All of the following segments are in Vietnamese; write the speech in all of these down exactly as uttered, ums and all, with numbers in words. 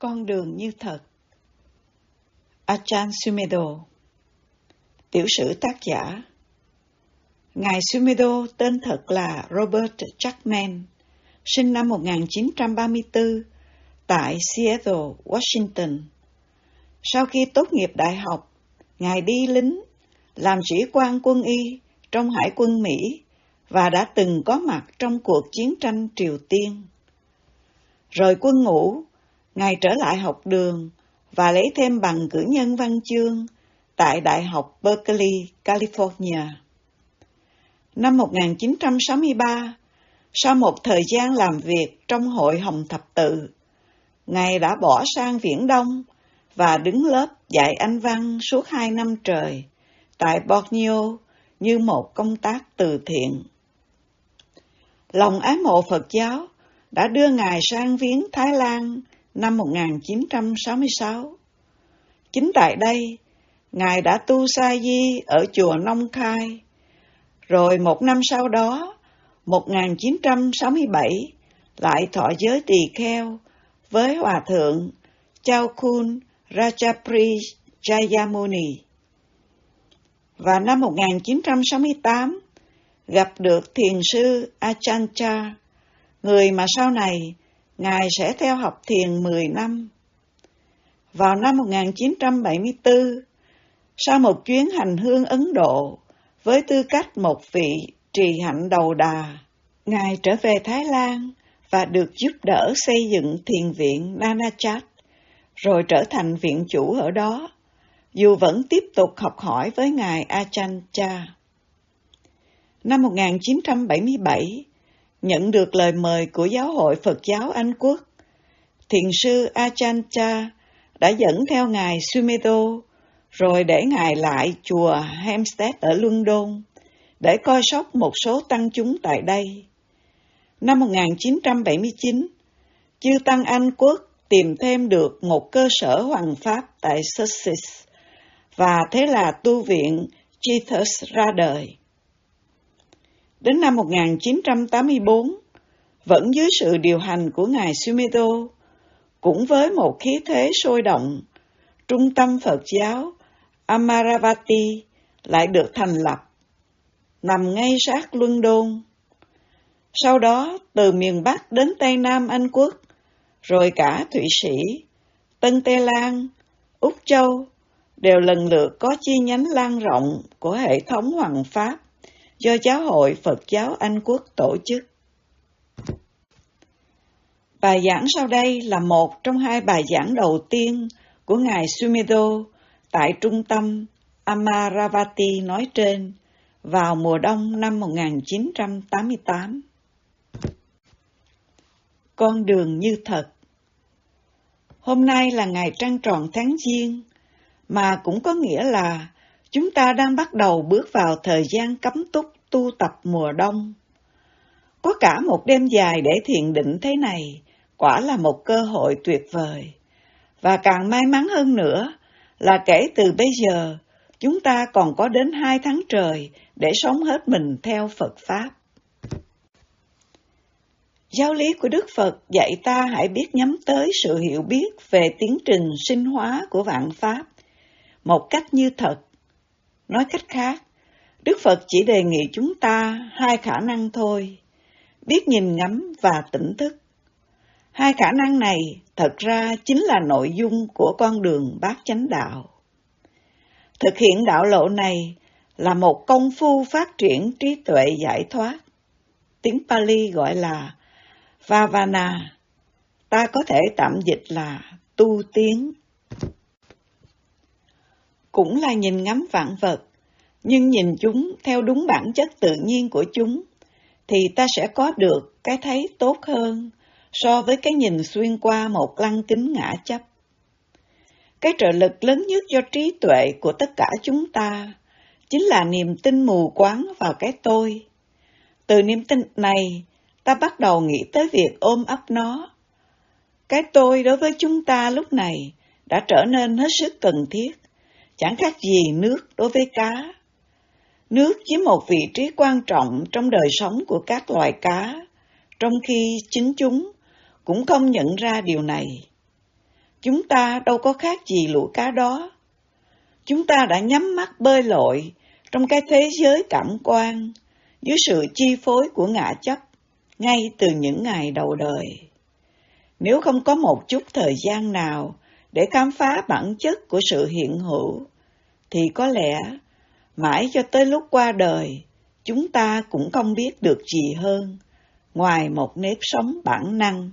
Con đường như thật. Ajahn Sumedho. Tiểu sử tác giả. Ngài Sumedho tên thật là Robert Jackman, sinh năm một nghìn chín trăm ba mươi tư tại Seattle, Washington. Sau khi tốt nghiệp đại học, Ngài đi lính, làm sĩ quan quân y trong Hải quân Mỹ và đã từng có mặt trong cuộc chiến tranh Triều Tiên. Rời quân ngũ, Ngài trở lại học đường và lấy thêm bằng cử nhân văn chương tại Đại học Berkeley, California. Năm một nghìn chín trăm sáu mươi ba, sau một thời gian làm việc trong Hội Hồng Thập Tự, Ngài đã bỏ sang Viễn Đông và đứng lớp dạy Anh văn suốt hai năm trời tại Borneo như một công tác từ thiện. Lòng ái mộ Phật giáo đã đưa Ngài sang viếng Thái Lan năm một nghìn chín trăm sáu mươi sáu. Chính tại đây, Ngài đã tu sa di ở chùa Nong Khai, rồi một năm sau đó, một nghìn chín trăm sáu mươi bảy, lại thọ giới tỳ kheo với Hòa thượng Chaukun Ratchapri Jayamuni. Và năm một nghìn chín trăm sáu mươi tám, gặp được thiền sư Ajahn Chah, người mà sau này Ngài sẽ theo học thiền mười năm. Vào năm một nghìn chín trăm bảy mươi tư, sau một chuyến hành hương Ấn Độ với tư cách một vị trì hạnh đầu đà, Ngài trở về Thái Lan và được giúp đỡ xây dựng thiền viện Nanachat, rồi trở thành viện chủ ở đó, dù vẫn tiếp tục học hỏi với Ngài Ajahn Chah. Năm một nghìn chín trăm bảy mươi bảy, nhận được lời mời của Giáo hội Phật giáo Anh Quốc, thiền sư Ajahn Chah đã dẫn theo Ngài Sumedho, rồi để Ngài lại chùa Hampstead ở London để coi sóc một số tăng chúng tại đây. Năm một nghìn chín trăm bảy mươi chín, chư tăng Anh Quốc tìm thêm được một cơ sở hoằng pháp tại Sussex, và thế là tu viện Jesus ra đời. Đến năm một nghìn chín trăm tám mươi tư, vẫn dưới sự điều hành của Ngài Sumedho, cũng với một khí thế sôi động, Trung tâm Phật giáo Amaravati lại được thành lập, nằm ngay sát London. Sau đó, từ miền Bắc đến Tây Nam Anh Quốc, rồi cả Thụy Sĩ, Tân Tây Lan, Úc Châu, đều lần lượt có chi nhánh lan rộng của hệ thống hoằng pháp do Giáo hội Phật giáo Anh Quốc tổ chức. Bài giảng sau đây là một trong hai bài giảng đầu tiên của Ngài Sumedho tại trung tâm Amaravati nói trên vào mùa đông năm một nghìn chín trăm tám mươi tám. Con đường như thật. Hôm nay là ngày trăng tròn tháng Giêng, mà cũng có nghĩa là chúng ta đang bắt đầu bước vào thời gian cấm túc tu tập mùa đông. Có cả một đêm dài để thiền định thế này, quả là một cơ hội tuyệt vời. Và càng may mắn hơn nữa là kể từ bây giờ, chúng ta còn có đến hai tháng trời để sống hết mình theo Phật Pháp. Giáo lý của Đức Phật dạy ta hãy biết nhắm tới sự hiểu biết về tiến trình sinh hóa của vạn Pháp một cách như thật. Nói cách khác, Đức Phật chỉ đề nghị chúng ta hai khả năng thôi, biết nhìn ngắm và tỉnh thức. Hai khả năng này thật ra chính là nội dung của con đường bát chánh đạo. Thực hiện đạo lộ này là một công phu phát triển trí tuệ giải thoát. Tiếng Pali gọi là Bhavana, ta có thể tạm dịch là tu tiến. Cũng là nhìn ngắm vạn vật, nhưng nhìn chúng theo đúng bản chất tự nhiên của chúng, thì ta sẽ có được cái thấy tốt hơn so với cái nhìn xuyên qua một lăng kính ngã chấp. Cái trợ lực lớn nhất cho trí tuệ của tất cả chúng ta chính là niềm tin mù quáng vào cái tôi. Từ niềm tin này, ta bắt đầu nghĩ tới việc ôm ấp nó. Cái tôi đối với chúng ta lúc này đã trở nên hết sức cần thiết, chẳng khác gì nước đối với cá. Nước chiếm một vị trí quan trọng trong đời sống của các loài cá, trong khi chính chúng cũng không nhận ra điều này. chúng ta đâu có khác gì lũ cá đó. Chúng ta đã nhắm mắt bơi lội trong cái thế giới cảm quan dưới sự chi phối của ngã chấp ngay từ những ngày đầu đời. Nếu không có một chút thời gian nào để khám phá bản chất của sự hiện hữu, thì có lẽ mãi cho tới lúc qua đời, chúng ta cũng không biết được gì hơn ngoài một nếp sống bản năng.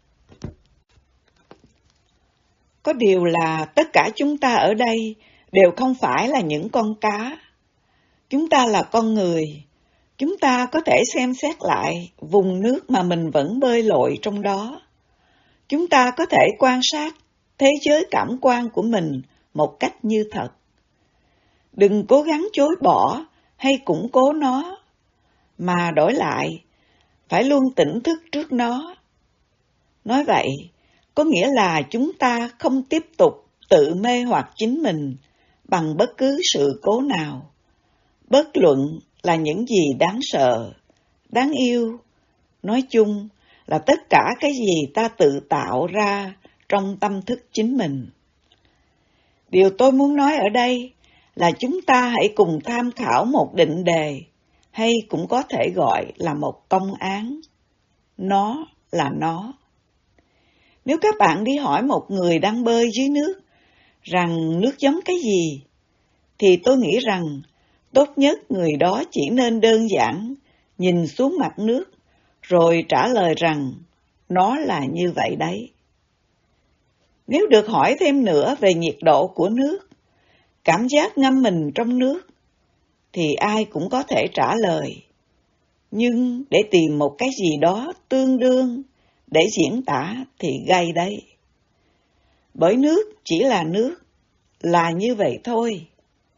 Có điều là tất cả chúng ta ở đây đều không phải là những con cá. Chúng ta là con người. Chúng ta có thể xem xét lại vùng nước mà mình vẫn bơi lội trong đó. Chúng ta có thể quan sát thế giới cảm quan của mình một cách như thật. Đừng cố gắng chối bỏ hay củng cố nó, mà đổi lại, phải luôn tỉnh thức trước nó. Nói vậy, có nghĩa là chúng ta không tiếp tục tự mê hoặc chính mình bằng bất cứ sự cố nào, bất luận là những gì đáng sợ, đáng yêu, nói chung là tất cả cái gì ta tự tạo ra trong tâm thức chính mình. Điều tôi muốn nói ở đây là chúng ta hãy cùng tham khảo một định đề, hay cũng có thể gọi là một công án. Nó là nó. Nếu các bạn đi hỏi một người đang bơi dưới nước rằng nước giống cái gì, thì tôi nghĩ rằng tốt nhất người đó chỉ nên đơn giản nhìn xuống mặt nước rồi trả lời rằng nó là như vậy đấy. Nếu được hỏi thêm nữa về nhiệt độ của nước, cảm giác ngâm mình trong nước, thì ai cũng có thể trả lời. Nhưng để tìm một cái gì đó tương đương để diễn tả thì gay đấy. Bởi nước chỉ là nước, là như vậy thôi.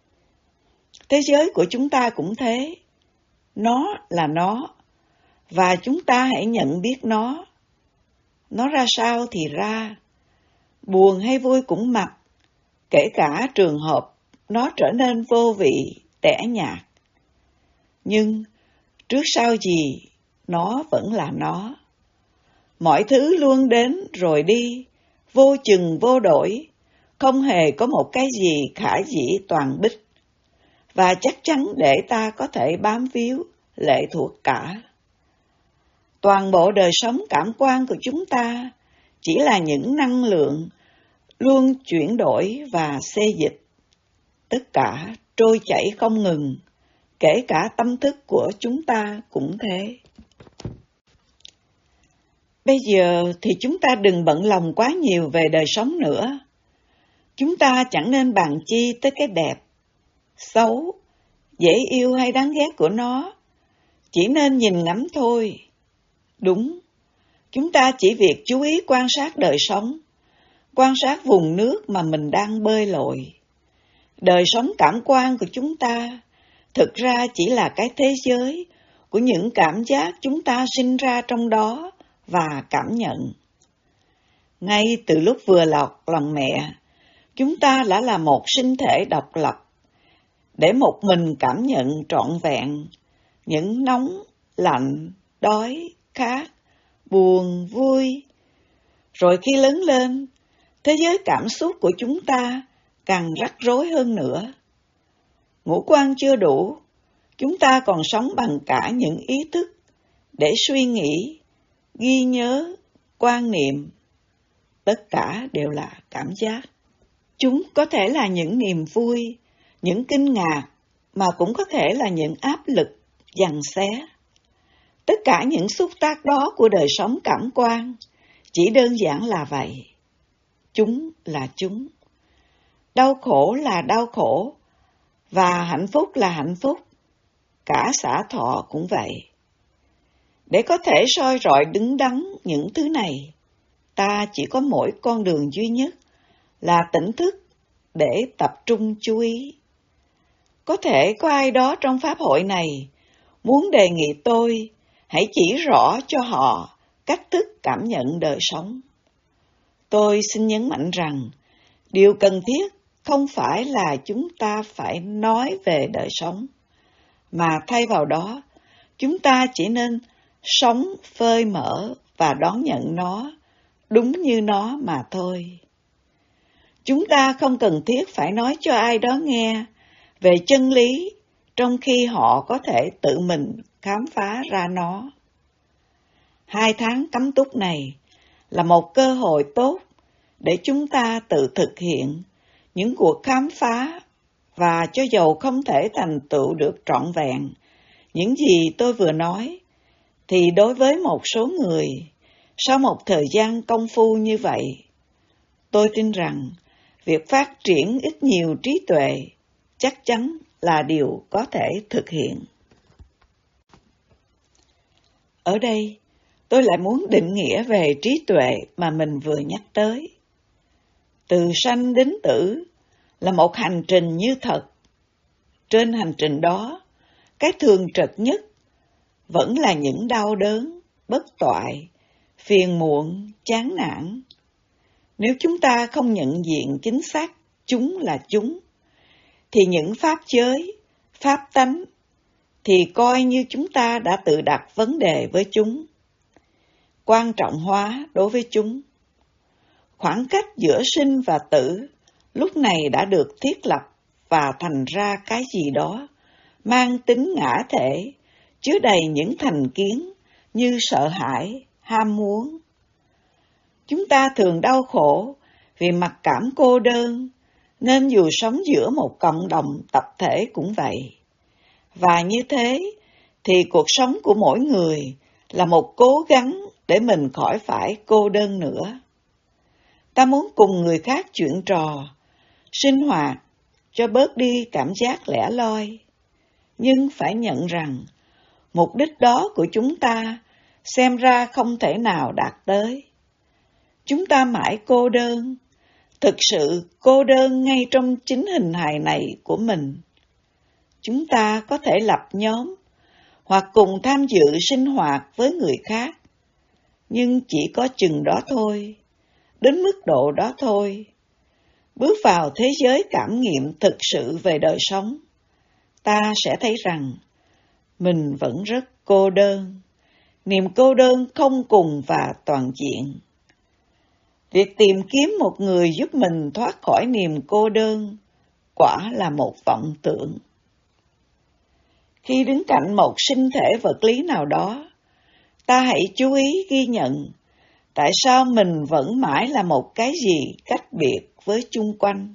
Thế giới của chúng ta cũng thế. Nó là nó, và chúng ta hãy nhận biết nó. Nó ra sao thì ra, buồn hay vui cũng mặc, kể cả trường hợp nó trở nên vô vị, tẻ nhạt. Nhưng trước sau gì, nó vẫn là nó. Mọi thứ luôn đến rồi đi, vô chừng vô đổi, không hề có một cái gì khả dĩ toàn bích, và chắc chắn để ta có thể bám víu, lệ thuộc cả. Toàn bộ đời sống cảm quan của chúng ta chỉ là những năng lượng luôn chuyển đổi và xê dịch. Tất cả trôi chảy không ngừng, kể cả tâm thức của chúng ta cũng thế. Bây giờ thì chúng ta đừng bận lòng quá nhiều về đời sống nữa. Chúng ta chẳng nên bàn chi tới cái đẹp, xấu, dễ yêu hay đáng ghét của nó. Chỉ nên nhìn ngắm thôi. Đúng, chúng ta chỉ việc chú ý quan sát đời sống, quan sát vùng nước mà mình đang bơi lội. Đời sống cảm quan của chúng ta thực ra chỉ là cái thế giới của những cảm giác chúng ta sinh ra trong đó và cảm nhận. Ngay từ lúc vừa lọt lòng mẹ, chúng ta đã là một sinh thể độc lập, để một mình cảm nhận trọn vẹn những nóng, lạnh, đói, khát, buồn, vui. Rồi khi lớn lên, thế giới cảm xúc của chúng ta càng rắc rối hơn nữa. Ngũ quan chưa đủ, chúng ta còn sống bằng cả những ý thức để suy nghĩ, ghi nhớ, quan niệm. Tất cả đều là cảm giác. Chúng có thể là những niềm vui, những kinh ngạc, mà cũng có thể là những áp lực, giằng xé. Tất cả những xúc tác đó của đời sống cảm quan chỉ đơn giản là vậy. Chúng là chúng. Đau khổ là đau khổ, và hạnh phúc là hạnh phúc. Cả xả thọ cũng vậy. Để có thể soi rọi đứng đắn những thứ này, ta chỉ có mỗi con đường duy nhất là tỉnh thức để tập trung chú ý. Có thể có ai đó trong pháp hội này muốn đề nghị tôi hãy chỉ rõ cho họ cách thức cảm nhận đời sống. Tôi xin nhấn mạnh rằng, điều cần thiết không phải là chúng ta phải nói về đời sống, mà thay vào đó, chúng ta chỉ nên sống phơi mở và đón nhận nó đúng như nó mà thôi. Chúng ta không cần thiết phải nói cho ai đó nghe về chân lý, trong khi họ có thể tự mình khám phá ra nó. Hai tháng cấm túc này là một cơ hội tốt để chúng ta tự thực hiện những cuộc khám phá, và cho dầu không thể thành tựu được trọn vẹn những gì tôi vừa nói, thì đối với một số người, sau một thời gian công phu như vậy, tôi tin rằng việc phát triển ít nhiều trí tuệ chắc chắn là điều có thể thực hiện. Ở đây, tôi lại muốn định nghĩa về trí tuệ mà mình vừa nhắc tới. Từ sanh đến tử là một hành trình như thật. Trên hành trình đó, cái thường trực nhất vẫn là những đau đớn, bất toại, phiền muộn, chán nản. Nếu chúng ta không nhận diện chính xác chúng là chúng, thì những pháp giới, pháp tánh, thì coi như chúng ta đã tự đặt vấn đề với chúng, quan trọng hóa đối với chúng. Khoảng cách giữa sinh và tử lúc này đã được thiết lập và thành ra cái gì đó mang tính ngã thể, chứa đầy những thành kiến như sợ hãi, ham muốn. Chúng ta thường đau khổ vì mặc cảm cô đơn, nên dù sống giữa một cộng đồng tập thể cũng vậy. Và như thế thì cuộc sống của mỗi người là một cố gắng để mình khỏi phải cô đơn nữa. Ta muốn cùng người khác chuyện trò, sinh hoạt cho bớt đi cảm giác lẻ loi. Nhưng phải nhận rằng, mục đích đó của chúng ta xem ra không thể nào đạt tới. Chúng ta mãi cô đơn, thực sự cô đơn ngay trong chính hình hài này của mình. Chúng ta có thể lập nhóm hoặc cùng tham dự sinh hoạt với người khác, nhưng chỉ có chừng đó thôi, đến mức độ đó thôi. Bước vào thế giới cảm nghiệm thực sự về đời sống, ta sẽ thấy rằng mình vẫn rất cô đơn, niềm cô đơn không cùng và toàn diện. Việc tìm kiếm một người giúp mình thoát khỏi niềm cô đơn quả là một vọng tưởng. Khi đứng cạnh một sinh thể vật lý nào đó, ta hãy chú ý ghi nhận tại sao mình vẫn mãi là một cái gì cách biệt với chung quanh.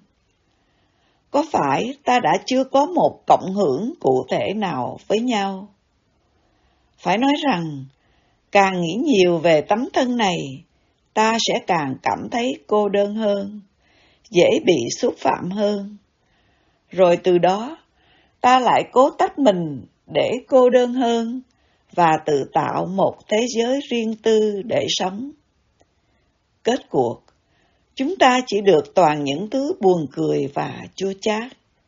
Có phải ta đã chưa có một cộng hưởng cụ thể nào với nhau? Phải nói rằng, càng nghĩ nhiều về tấm thân này, ta sẽ càng cảm thấy cô đơn hơn, dễ bị xúc phạm hơn. Rồi từ đó, ta lại cố tách mình để cô đơn hơn và tự tạo một thế giới riêng tư để sống. Kết cuộc, chúng ta chỉ được toàn những thứ buồn cười và chua chát.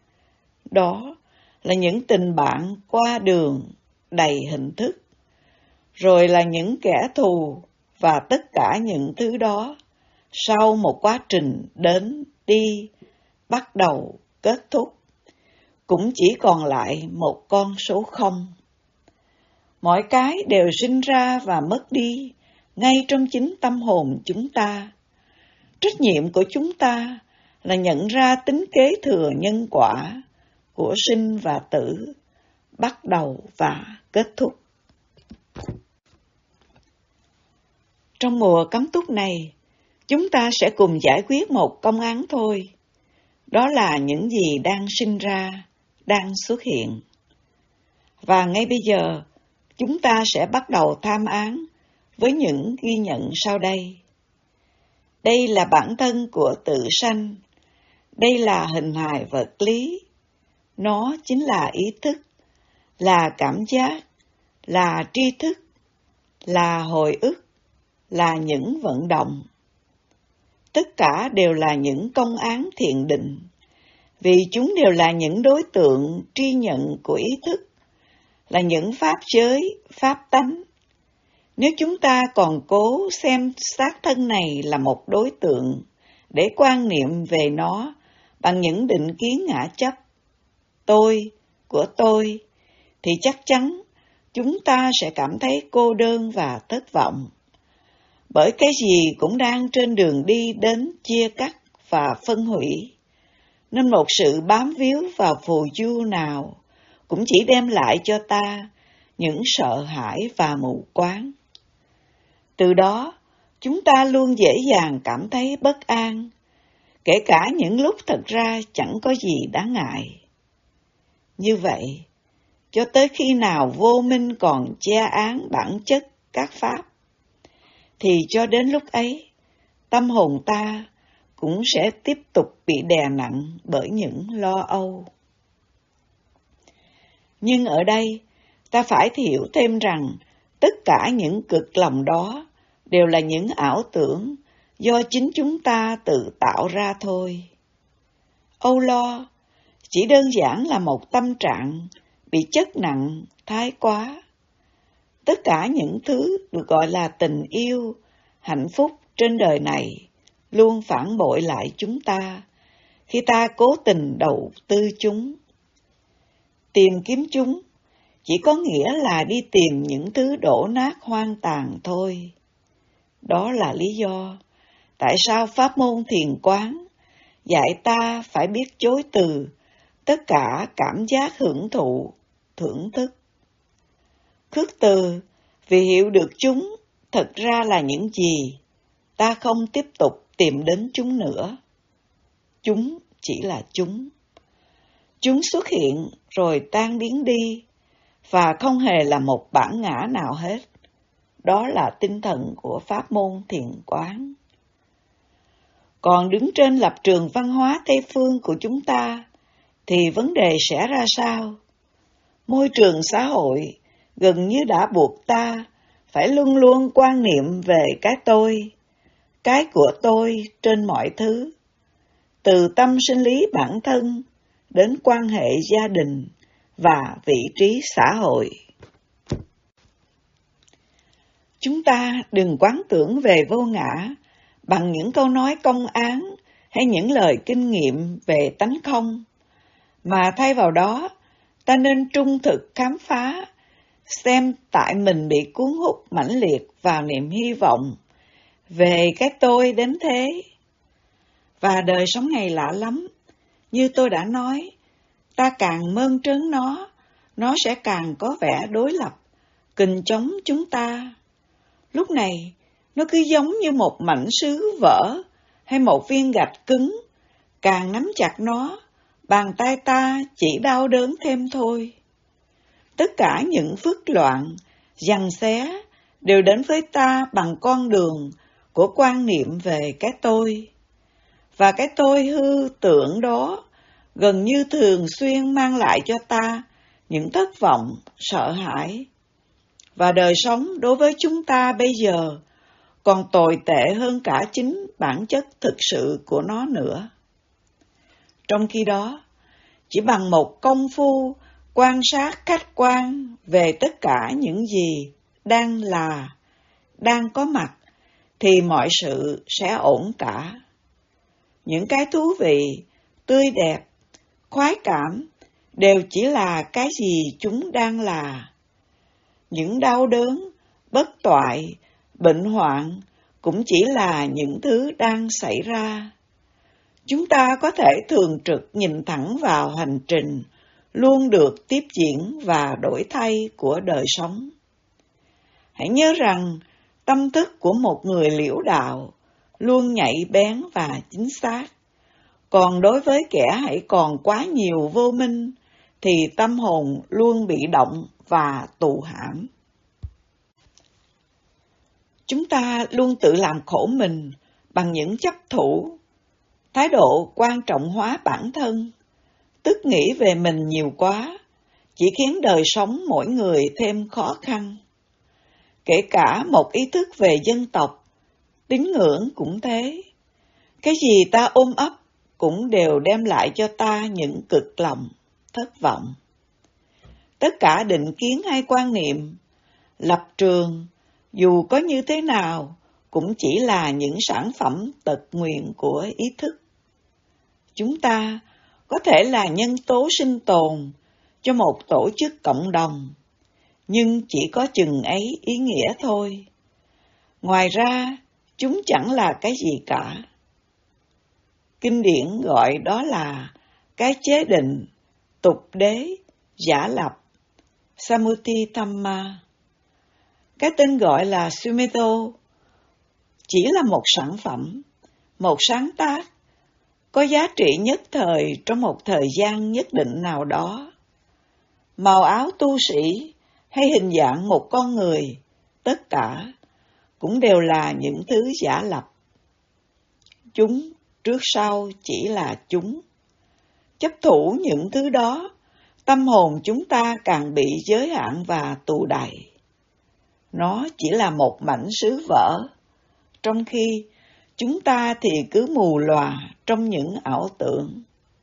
Đó là những tình bạn qua đường đầy hình thức, rồi là những kẻ thù, và tất cả những thứ đó sau một quá trình đến, đi, bắt đầu, kết thúc, cũng chỉ còn lại một con số không. Mọi cái đều sinh ra và mất đi ngay trong chính tâm hồn chúng ta. Trách nhiệm của chúng ta là nhận ra tính kế thừa nhân quả của sinh và tử, bắt đầu và kết thúc. Trong mùa cấm túc này, chúng ta sẽ cùng giải quyết một công án thôi. Đó là những gì đang sinh ra, đang xuất hiện. Và ngay bây giờ, chúng ta sẽ bắt đầu tham án với những ghi nhận sau đây. Đây là bản thân của tự sanh. Đây là hình hài vật lý. Nó chính là ý thức, là cảm giác, là tri thức, là hồi ức, là những vận động. Tất cả đều là những công án thiền định, vì chúng đều là những đối tượng tri nhận của ý thức, là những pháp giới, pháp tánh. Nếu chúng ta còn cố xem xác thân này là một đối tượng để quan niệm về nó bằng những định kiến ngã chấp, tôi, của tôi, thì chắc chắn chúng ta sẽ cảm thấy cô đơn và thất vọng, bởi cái gì cũng đang trên đường đi đến chia cắt và phân hủy, nên một sự bám víu vào phù du nào cũng chỉ đem lại cho ta những sợ hãi và mù quáng. Từ đó, chúng ta luôn dễ dàng cảm thấy bất an, kể cả những lúc thật ra chẳng có gì đáng ngại. Như vậy, cho tới khi nào vô minh còn che án bản chất các pháp, thì cho đến lúc ấy, tâm hồn ta cũng sẽ tiếp tục bị đè nặng bởi những lo âu. Nhưng ở đây, ta phải hiểu thêm rằng tất cả những cực lòng đó đều là những ảo tưởng do chính chúng ta tự tạo ra thôi. Âu lo chỉ đơn giản là một tâm trạng bị chất nặng, thái quá. Tất cả những thứ được gọi là tình yêu, hạnh phúc trên đời này luôn phản bội lại chúng ta khi ta cố tình đầu tư chúng. Tìm kiếm chúng chỉ có nghĩa là đi tìm những thứ đổ nát hoang tàn thôi. Đó là lý do tại sao pháp môn thiền quán dạy ta phải biết chối từ tất cả cảm giác hưởng thụ, thưởng thức. Khước từ vì hiểu được chúng thật ra là những gì, ta không tiếp tục tìm đến chúng nữa. Chúng chỉ là chúng. Chúng xuất hiện rồi tan biến đi, và không hề là một bản ngã nào hết. Đó là tinh thần của pháp môn thiền quán. Còn đứng trên lập trường văn hóa Tây phương của chúng ta, thì vấn đề sẽ ra sao? Môi trường xã hội gần như đã buộc ta phải luôn luôn quan niệm về cái tôi, cái của tôi trên mọi thứ, từ tâm sinh lý bản thân đến quan hệ gia đình và vị trí xã hội. Chúng ta đừng quán tưởng về vô ngã bằng những câu nói công án hay những lời kinh nghiệm về tánh không, mà thay vào đó, ta nên trung thực khám phá, xem tại mình bị cuốn hút mãnh liệt vào niềm hy vọng về cái tôi đến thế. Và đời sống này lạ lắm, như tôi đã nói, ta càng mơn trớn nó, nó sẽ càng có vẻ đối lập, kình chống chúng ta. Lúc này, nó cứ giống như một mảnh sứ vỡ hay một viên gạch cứng, càng nắm chặt nó, bàn tay ta chỉ đau đớn thêm thôi. Tất cả những phức loạn, giằng xé đều đến với ta bằng con đường của quan niệm về cái tôi. Và cái tôi hư tưởng đó gần như thường xuyên mang lại cho ta những thất vọng, sợ hãi. Và đời sống đối với chúng ta bây giờ còn tồi tệ hơn cả chính bản chất thực sự của nó nữa. Trong khi đó, chỉ bằng một công phu quan sát khách quan về tất cả những gì đang là, đang có mặt, thì mọi sự sẽ ổn cả. Những cái thú vị, tươi đẹp, khoái cảm đều chỉ là cái gì chúng đang là. Những đau đớn, bất toại, bệnh hoạn cũng chỉ là những thứ đang xảy ra. Chúng ta có thể thường trực nhìn thẳng vào hành trình luôn được tiếp diễn và đổi thay của đời sống. Hãy nhớ rằng tâm thức của một người liễu đạo luôn nhạy bén và chính xác. Còn đối với kẻ hãy còn quá nhiều vô minh, thì tâm hồn luôn bị động và tù hãm. Chúng ta luôn tự làm khổ mình bằng những chấp thủ, thái độ quan trọng hóa bản thân, tức nghĩ về mình nhiều quá, chỉ khiến đời sống mỗi người thêm khó khăn. Kể cả một ý thức về dân tộc, tín ngưỡng cũng thế. Cái gì ta ôm ấp cũng đều đem lại cho ta những cực lòng, thất vọng. Tất cả định kiến hay quan niệm, lập trường, dù có như thế nào, cũng chỉ là những sản phẩm tật nguyền của ý thức. Chúng ta có thể là nhân tố sinh tồn cho một tổ chức cộng đồng, nhưng chỉ có chừng ấy ý nghĩa thôi. Ngoài ra, chúng chẳng là cái gì cả. Kinh điển gọi đó là cái chế định, tục đế, giả lập, Samuti Dhamma. Cái tên gọi là Sumedho chỉ là một sản phẩm, một sáng tác, có giá trị nhất thời trong một thời gian nhất định nào đó. Màu áo tu sĩ hay hình dạng một con người, tất cả cũng đều là những thứ giả lập. Chúng trước sau chỉ là chúng. Chấp thủ những thứ đó, tâm hồn chúng ta càng bị giới hạn và tù đày. Nó chỉ là một mảnh sứ vỡ, trong khi chúng ta thì cứ mù lòa trong những ảo tưởng.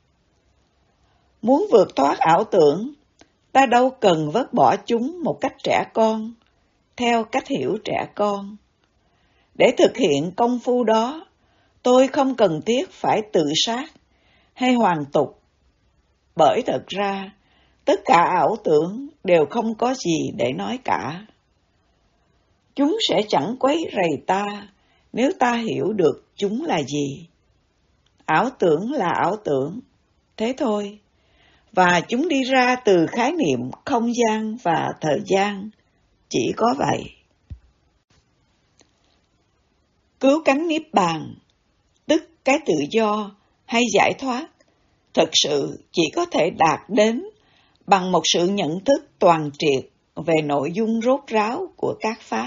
Muốn vượt thoát ảo tưởng, ta đâu cần vứt bỏ chúng một cách trẻ con, theo cách hiểu trẻ con. Để thực hiện công phu đó, tôi không cần thiết phải tự sát hay hoàn tục, bởi thật ra tất cả ảo tưởng đều không có gì để nói cả. Chúng sẽ chẳng quấy rầy ta nếu ta hiểu được chúng là gì. Ảo tưởng là ảo tưởng, thế thôi, và chúng đi ra từ khái niệm không gian và thời gian, chỉ có vậy. Cứu cánh niết bàn, tức cái tự do hay giải thoát, thực sự chỉ có thể đạt đến bằng một sự nhận thức toàn triệt về nội dung rốt ráo của các pháp.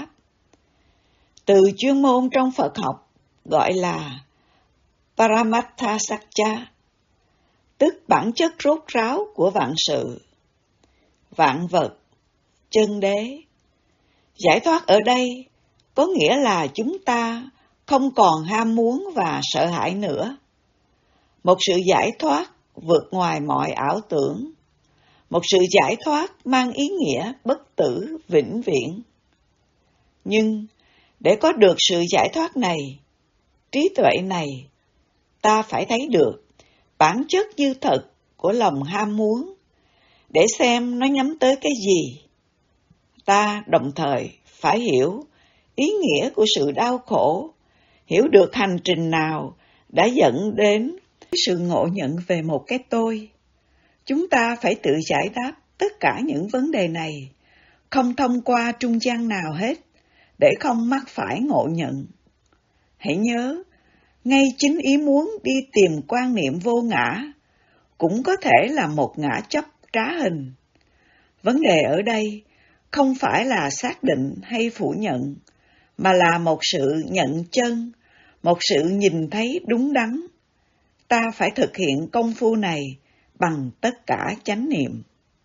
Từ chuyên môn trong Phật học gọi là Paramattha Satcha, tức bản chất rốt ráo của vạn sự, vạn vật, chân đế. Giải thoát ở đây có nghĩa là chúng ta không còn ham muốn và sợ hãi nữa. Một sự giải thoát vượt ngoài mọi ảo tưởng. Một sự giải thoát mang ý nghĩa bất tử vĩnh viễn. Nhưng để có được sự giải thoát này, trí tuệ này, ta phải thấy được bản chất như thật của lòng ham muốn, để xem nó nhắm tới cái gì. Ta đồng thời phải hiểu ý nghĩa của sự đau khổ, hiểu được hành trình nào đã dẫn đến sự ngộ nhận về một cái tôi. Chúng ta phải tự giải đáp tất cả những vấn đề này, không thông qua trung gian nào hết, để không mắc phải ngộ nhận. Hãy nhớ, ngay chính ý muốn đi tìm quan niệm vô ngã cũng có thể là một ngã chấp trá hình. Vấn đề ở đây không phải là xác định hay phủ nhận, mà là một sự nhận chân, một sự nhìn thấy đúng đắn. Ta phải thực hiện công phu này bằng tất cả chánh niệm.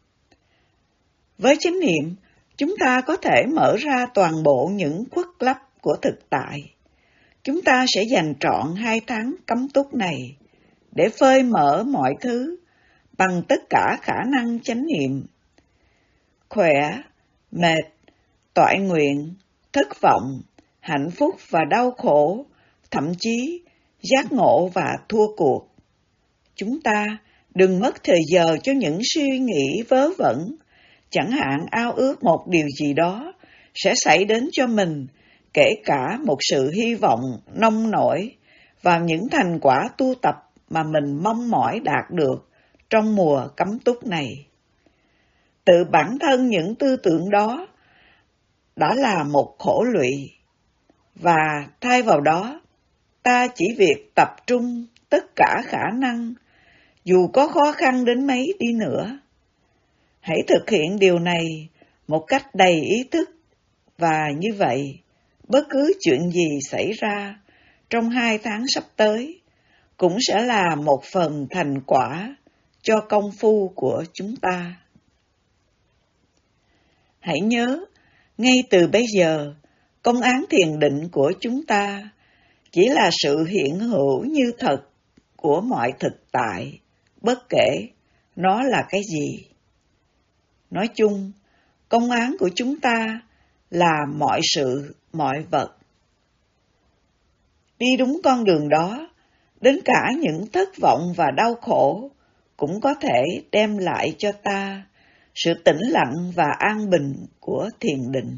Với chánh niệm, chúng ta có thể mở ra toàn bộ những khuất lấp của thực tại. Chúng ta sẽ dành trọn hai tháng cấm túc này để phơi mở mọi thứ bằng tất cả khả năng chánh niệm. Khỏe, mệt, toại nguyện, thất vọng, hạnh phúc và đau khổ, thậm chí giác ngộ và thua cuộc. Chúng ta đừng mất thời giờ cho những suy nghĩ vớ vẩn, chẳng hạn ao ước một điều gì đó sẽ xảy đến cho mình, kể cả một sự hy vọng nông nổi vào những thành quả tu tập mà mình mong mỏi đạt được trong mùa cấm túc này. Tự bản thân những tư tưởng đó đã là một khổ lụy, và thay vào đó, ta chỉ việc tập trung tất cả khả năng, dù có khó khăn đến mấy đi nữa. Hãy thực hiện điều này một cách đầy ý thức, và như vậy, bất cứ chuyện gì xảy ra trong hai tháng sắp tới cũng sẽ là một phần thành quả cho công phu của chúng ta. Hãy nhớ, ngay từ bây giờ, công án thiền định của chúng ta chỉ là sự hiện hữu như thật của mọi thực tại, bất kể nó là cái gì. Nói chung, công án của chúng ta là mọi sự, mọi vật. Đi đúng con đường đó, đến cả những thất vọng và đau khổ cũng có thể đem lại cho ta sự tĩnh lặng và an bình của thiền định.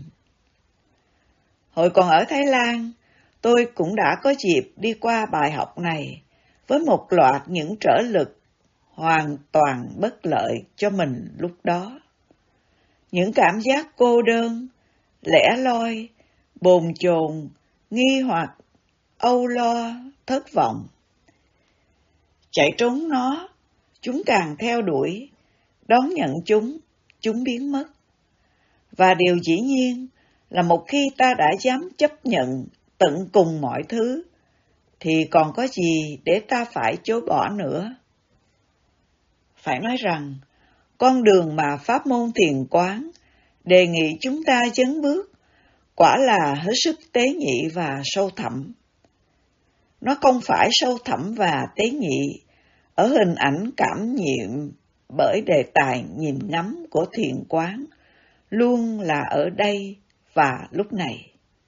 Hồi còn ở Thái Lan, tôi cũng đã có dịp đi qua bài học này với một loạt những trở lực hoàn toàn bất lợi cho mình lúc đó. Những cảm giác cô đơn, lẻ loi, bồn chồn, nghi hoặc, âu lo, thất vọng. Chạy trốn nó, chúng càng theo đuổi, đón nhận chúng, chúng biến mất. Và điều dĩ nhiên là một khi ta đã dám chấp nhận tận cùng mọi thứ, thì còn có gì để ta phải chối bỏ nữa. Phải nói rằng, con đường mà pháp môn thiền quán đề nghị chúng ta dấn bước quả là hết sức tế nhị và sâu thẳm. Nó không phải sâu thẳm và tế nhị ở hình ảnh cảm nhiệm bởi đề tài nhìn ngắm của thiền quán, luôn là ở đây và lúc này.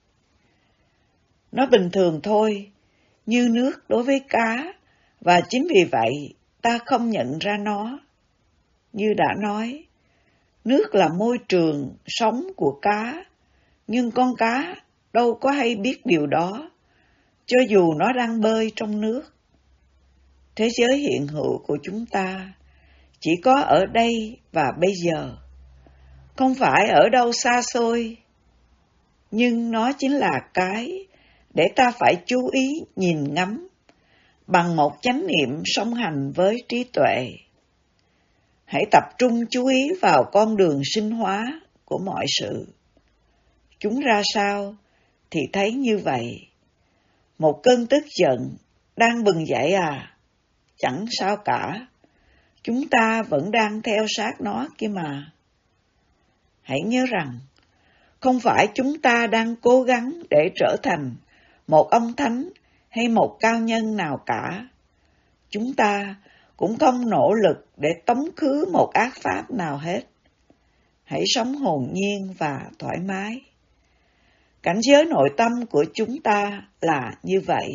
Nó bình thường thôi, như nước đối với cá, và chính vì vậy ta không nhận ra nó. Như đã nói, nước là môi trường sống của cá, nhưng con cá đâu có hay biết điều đó, cho dù nó đang bơi trong nước. Thế giới hiện hữu của chúng ta chỉ có ở đây và bây giờ, không phải ở đâu xa xôi, nhưng nó chính là cái để ta phải chú ý nhìn ngắm bằng một chánh niệm song hành với trí tuệ. Hãy tập trung chú ý vào con đường sinh hóa của mọi sự. Chúng ra sao thì thấy như vậy. Một cơn tức giận đang bừng dậy à? Chẳng sao cả. Chúng ta vẫn đang theo sát nó kia mà. Hãy nhớ rằng, không phải chúng ta đang cố gắng để trở thành một ông thánh hay một cao nhân nào cả. Chúng ta cũng không nỗ lực để tống khứ một ác pháp nào hết. Hãy sống hồn nhiên và thoải mái. Cảnh giới nội tâm của chúng ta là như vậy.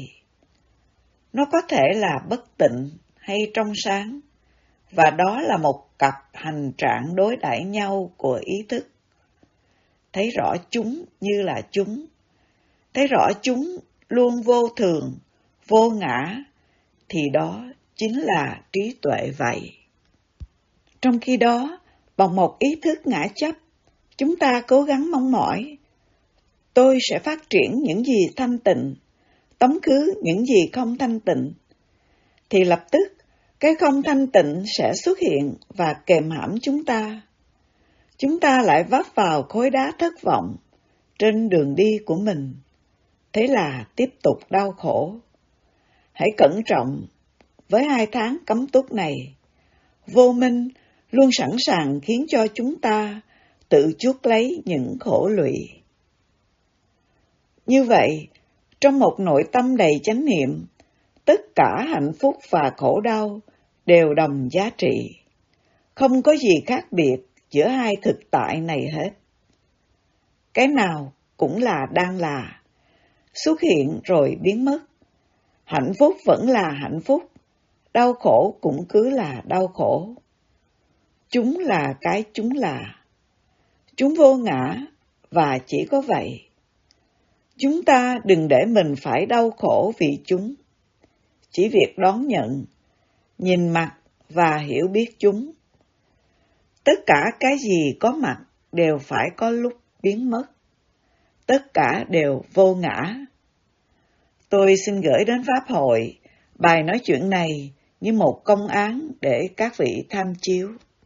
Nó có thể là bất tịnh hay trong sáng, và đó là một cặp hành trạng đối đãi nhau của ý thức. Thấy rõ chúng như là chúng, thấy rõ chúng luôn vô thường, vô ngã, thì đó chính là trí tuệ vậy. Trong khi đó, bằng một ý thức ngã chấp, chúng ta cố gắng mong mỏi, tôi sẽ phát triển những gì thanh tịnh, tống khứ những gì không thanh tịnh, thì lập tức cái không thanh tịnh sẽ xuất hiện và kềm hãm chúng ta. Chúng ta lại vấp vào khối đá thất vọng trên đường đi của mình. Thế là tiếp tục đau khổ. Hãy cẩn trọng với hai tháng cấm túc này. Vô minh luôn sẵn sàng khiến cho chúng ta tự chuốc lấy những khổ lụy. Như vậy, trong một nội tâm đầy chánh niệm, tất cả hạnh phúc và khổ đau đều đồng giá trị. Không có gì khác biệt giữa hai thực tại này hết. Cái nào cũng là đang là, xuất hiện rồi biến mất. Hạnh phúc vẫn là hạnh phúc, đau khổ cũng cứ là đau khổ. Chúng là cái chúng là. Chúng vô ngã và chỉ có vậy. Chúng ta đừng để mình phải đau khổ vì chúng. Chỉ việc đón nhận, nhìn mặt và hiểu biết chúng. Tất cả cái gì có mặt đều phải có lúc biến mất. Tất cả đều vô ngã. Tôi xin gửi đến Pháp hội bài nói chuyện này như một công án để các vị tham chiếu.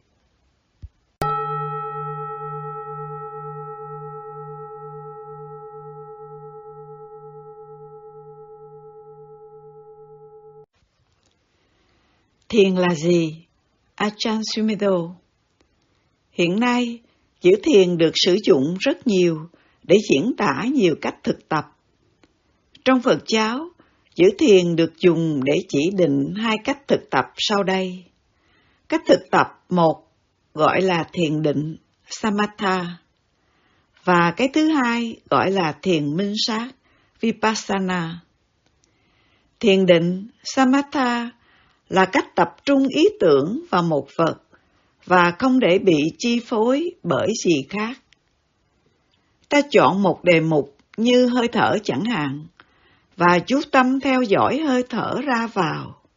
Thiền là gì? Ajahn Sumedho. Hiện nay, chữ thiền được sử dụng rất nhiều để diễn tả nhiều cách thực tập. Trong Phật giáo, chữ thiền được dùng để chỉ định hai cách thực tập sau đây. Cách thực tập một gọi là thiền định, Samatha, và cái thứ hai gọi là thiền minh sát, Vipassana. Thiền định, Samatha, là cách tập trung ý tưởng vào một vật và không để bị chi phối bởi gì khác. Ta chọn một đề mục như hơi thở chẳng hạn, và chú tâm theo dõi hơi thở ra vào.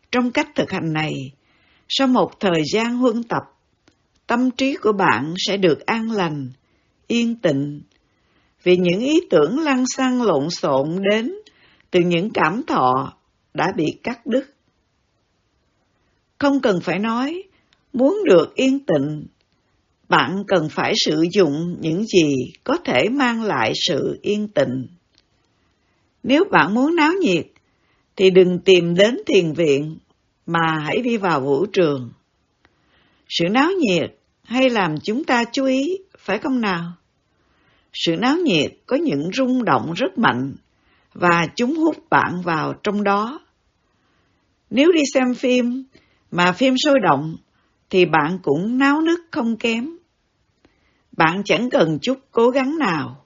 Trong cách thực hành này, sau một thời gian huân tập, tâm trí của bạn sẽ được an lành, yên tĩnh, vì những ý tưởng lăng xăng lộn xộn đến từ những cảm thọ đã bị cắt đứt. Không cần phải nói, muốn được yên tĩnh, bạn cần phải sử dụng những gì có thể mang lại sự yên tĩnh. Nếu bạn muốn náo nhiệt, thì đừng tìm đến thiền viện, mà hãy đi vào vũ trường. Sự náo nhiệt hay làm chúng ta chú ý, phải không nào? Sự náo nhiệt có những rung động rất mạnh, và chúng hút bạn vào trong đó. Nếu đi xem phim, mà phim sôi động, thì bạn cũng náo nức không kém. Bạn chẳng cần chút cố gắng nào.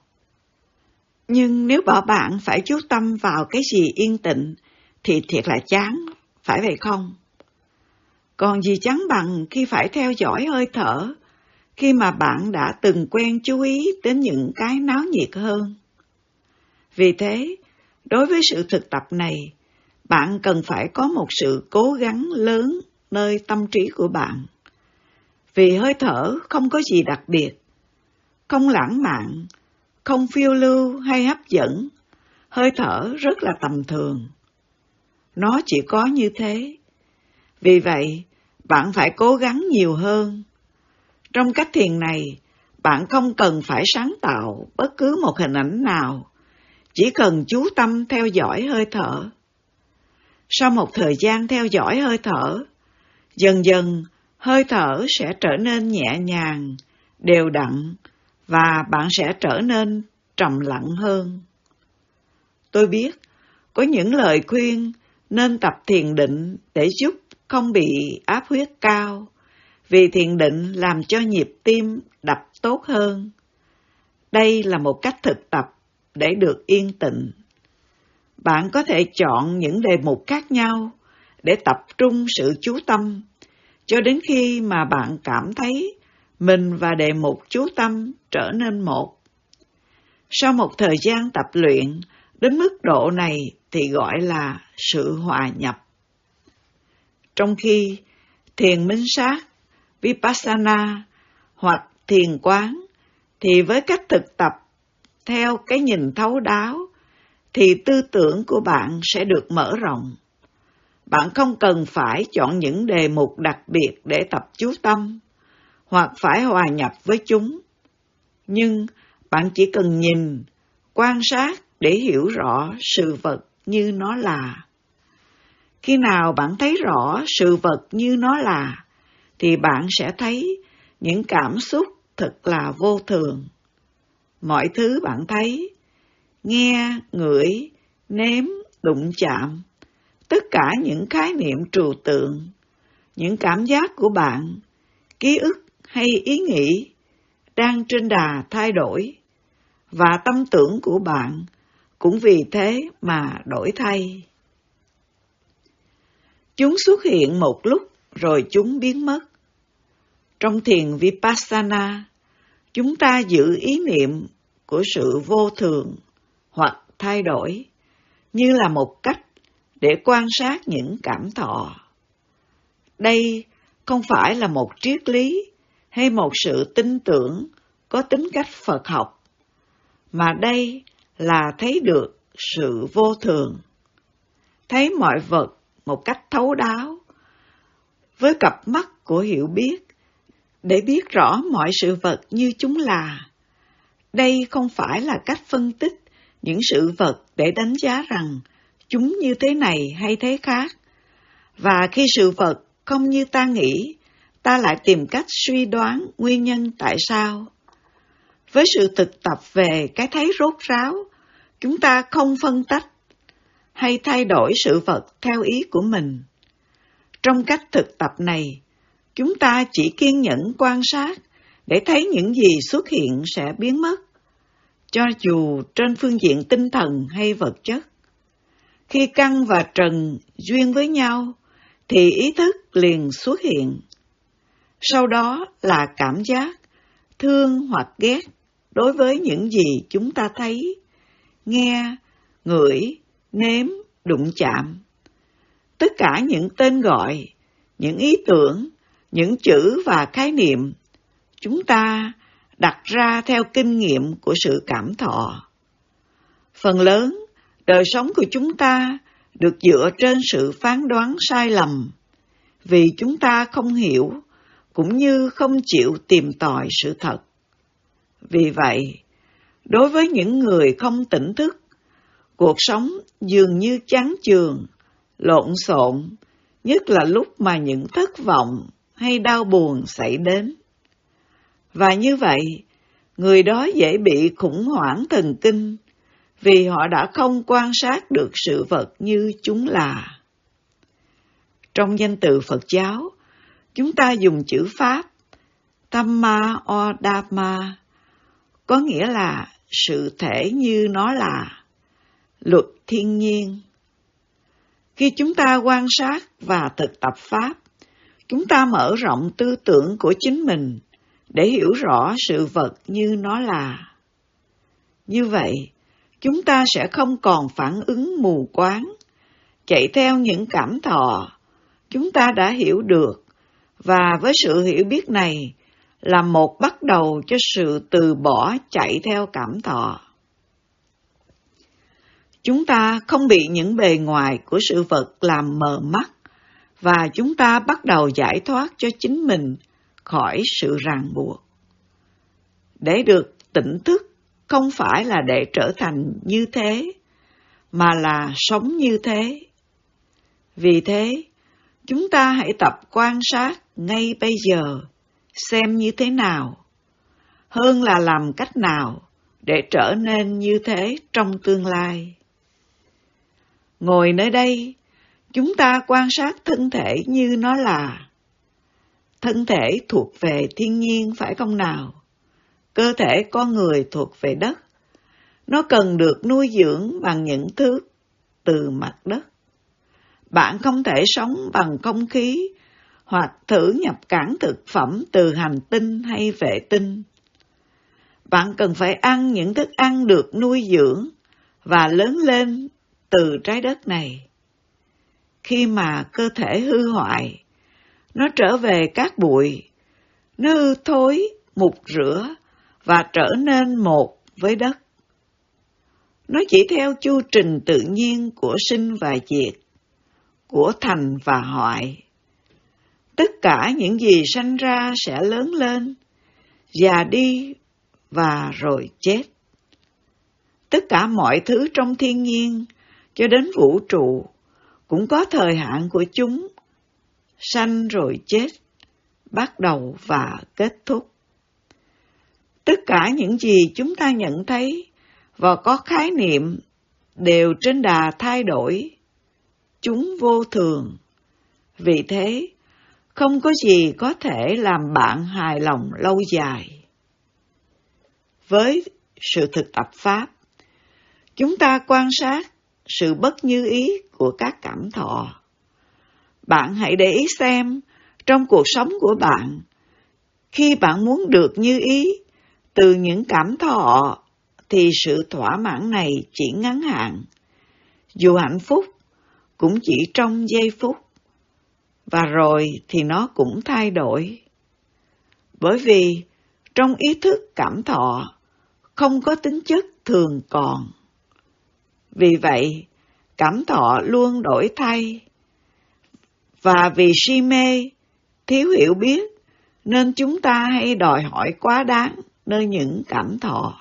Nhưng nếu bảo bạn phải chú tâm vào cái gì yên tĩnh, thì thiệt là chán, phải vậy không? Còn gì chán bằng khi phải theo dõi hơi thở, khi mà bạn đã từng quen chú ý đến những cái náo nhiệt hơn. Vì thế, đối với sự thực tập này, bạn cần phải có một sự cố gắng lớn nơi tâm trí của bạn. Vì hơi thở không có gì đặc biệt, không lãng mạn, không phiêu lưu hay hấp dẫn, hơi thở rất là tầm thường. Nó chỉ có như thế. Vì vậy, bạn phải cố gắng nhiều hơn. Trong cách thiền này, bạn không cần phải sáng tạo bất cứ một hình ảnh nào, chỉ cần chú tâm theo dõi hơi thở. Sau một thời gian theo dõi hơi thở, dần dần hơi thở sẽ trở nên nhẹ nhàng, đều đặn, và bạn sẽ trở nên trầm lặng hơn. Tôi biết, có những lời khuyên nên tập thiền định để giúp không bị áp huyết cao, vì thiền định làm cho nhịp tim đập tốt hơn. Đây là một cách thực tập để được yên tĩnh. Bạn có thể chọn những đề mục khác nhau để tập trung sự chú tâm, cho đến khi mà bạn cảm thấy mình và đề mục chú tâm trở nên một. Sau một thời gian tập luyện, đến mức độ này thì gọi là sự hòa nhập. Trong khi thiền minh sát, Vipassana hoặc thiền quán, thì với cách thực tập theo cái nhìn thấu đáo, thì tư tưởng của bạn sẽ được mở rộng. Bạn không cần phải chọn những đề mục đặc biệt để tập chú tâm, hoặc phải hòa nhập với chúng. Nhưng bạn chỉ cần nhìn, quan sát để hiểu rõ sự vật như nó là. Khi nào bạn thấy rõ sự vật như nó là, thì bạn sẽ thấy những cảm xúc thật là vô thường. Mọi thứ bạn thấy, nghe, ngửi, nếm, đụng chạm, tất cả những khái niệm trừu tượng, những cảm giác của bạn, ký ức hay ý nghĩ đang trên đà thay đổi, và tâm tưởng của bạn cũng vì thế mà đổi thay. Chúng xuất hiện một lúc rồi chúng biến mất. Trong thiền Vipassana, chúng ta giữ ý niệm của sự vô thường hoặc thay đổi như là một cách để quan sát những cảm thọ. Đây không phải là một triết lý hay một sự tin tưởng có tính cách Phật học, mà đây là thấy được sự vô thường, thấy mọi vật một cách thấu đáo, với cặp mắt của hiểu biết, để biết rõ mọi sự vật như chúng là. Đây không phải là cách phân tích những sự vật để đánh giá rằng chúng như thế này hay thế khác. Và khi sự vật không như ta nghĩ, ta lại tìm cách suy đoán nguyên nhân tại sao. Với sự thực tập về cái thấy rốt ráo, chúng ta không phân tách hay thay đổi sự vật theo ý của mình. Trong cách thực tập này, chúng ta chỉ kiên nhẫn quan sát để thấy những gì xuất hiện sẽ biến mất, cho dù trên phương diện tinh thần hay vật chất. Khi căn và trần duyên với nhau, thì ý thức liền xuất hiện. Sau đó là cảm giác, thương hoặc ghét đối với những gì chúng ta thấy, nghe, ngửi, nếm, đụng chạm. tất cả những tên gọi, những ý tưởng, những chữ và khái niệm chúng ta đặt ra theo kinh nghiệm của sự cảm thọ. Phần lớn, đời sống của chúng ta được dựa trên sự phán đoán sai lầm, vì chúng ta không hiểu, cũng như không chịu tìm tòi sự thật. Vì vậy, đối với những người không tỉnh thức, cuộc sống dường như chán chường, lộn xộn, nhất là lúc mà những thất vọng hay đau buồn xảy đến. Và như vậy, người đó dễ bị khủng hoảng thần kinh, vì họ đã không quan sát được sự vật như chúng là. Trong danh từ Phật giáo, chúng ta dùng chữ Pháp Dhamma or Dhamma, có nghĩa là sự thể như nó là, luật thiên nhiên. Khi chúng ta quan sát và thực tập Pháp, chúng ta mở rộng tư tưởng của chính mình để hiểu rõ sự vật như nó là. Như vậy, chúng ta sẽ không còn phản ứng mù quáng, chạy theo những cảm thọ chúng ta đã hiểu được, và với sự hiểu biết này là một bắt đầu cho sự từ bỏ chạy theo cảm thọ. Chúng ta không bị những bề ngoài của sự vật làm mờ mắt, và chúng ta bắt đầu giải thoát cho chính mình khỏi sự ràng buộc. Để được tỉnh thức không phải là để trở thành như thế, mà là sống như thế. Vì thế, chúng ta hãy tập quan sát ngay bây giờ, xem như thế nào, hơn là làm cách nào để trở nên như thế trong tương lai. Ngồi nơi đây, chúng ta quan sát thân thể như nó là. Thân thể thuộc về thiên nhiên phải không nào? Cơ thể con người thuộc về đất. Nó cần được nuôi dưỡng bằng những thứ từ mặt đất. Bạn không thể sống bằng không khí hoặc thử nhập cảng thực phẩm từ hành tinh hay vệ tinh. Bạn cần phải ăn những thức ăn được nuôi dưỡng và lớn lên từ trái đất này. Khi mà cơ thể hư hoại, nó trở về cát bụi, nó hư thối, mục rửa và trở nên một với đất. Nó chỉ theo chu trình tự nhiên của sinh và diệt, của thành và hoại. Tất cả những gì sanh ra sẽ lớn lên, già đi và rồi chết. Tất cả mọi thứ trong thiên nhiên cho đến vũ trụ cũng có thời hạn của chúng, sanh rồi chết, bắt đầu và kết thúc. Tất cả những gì chúng ta nhận thấy và có khái niệm đều trên đà thay đổi. Chúng vô thường. Vì thế, không có gì có thể làm bạn hài lòng lâu dài. Với sự thực tập Pháp, chúng ta quan sát sự bất như ý của các cảm thọ. Bạn hãy để ý xem, trong cuộc sống của bạn, khi bạn muốn được như ý từ những cảm thọ, thì sự thỏa mãn này chỉ ngắn hạn. Dù hạnh phúc, cũng chỉ trong giây phút, và rồi thì nó cũng thay đổi. Bởi vì trong ý thức cảm thọ không có tính chất thường còn. Vì vậy, cảm thọ luôn đổi thay. Và vì si mê, thiếu hiểu biết, nên chúng ta hay đòi hỏi quá đáng nơi những cảm thọ.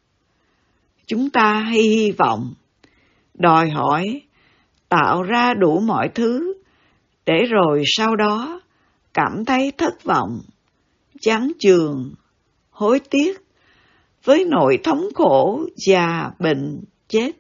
Chúng ta hay hy vọng, đòi hỏi, tạo ra đủ mọi thứ, để rồi sau đó cảm thấy thất vọng, chán chường, hối tiếc, với nỗi thống khổ, già, bệnh, chết.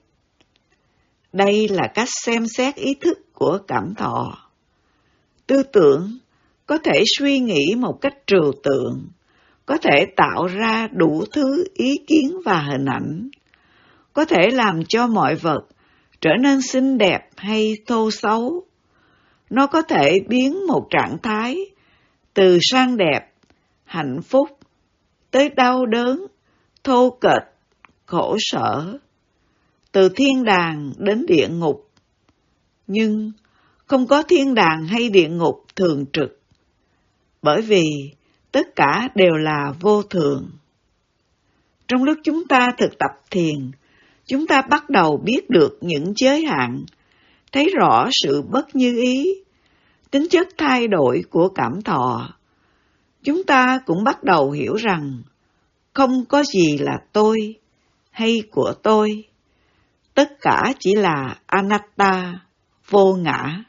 Đây là cách xem xét ý thức của cảm thọ. Tư tưởng có thể suy nghĩ một cách trừu tượng, có thể tạo ra đủ thứ ý kiến và hình ảnh, có thể làm cho mọi vật trở nên xinh đẹp hay thô xấu. Nó có thể biến một trạng thái từ sang đẹp, hạnh phúc, tới đau đớn, thô kệch, khổ sở, từ thiên đàng đến địa ngục. Nhưng không có thiên đàng hay địa ngục thường trực, bởi vì tất cả đều là vô thường. Trong lúc chúng ta thực tập thiền, chúng ta bắt đầu biết được những giới hạn, thấy rõ sự bất như ý, tính chất thay đổi của cảm thọ. Chúng ta cũng bắt đầu hiểu rằng không có gì là tôi hay của tôi, tất cả chỉ là anatta, vô ngã.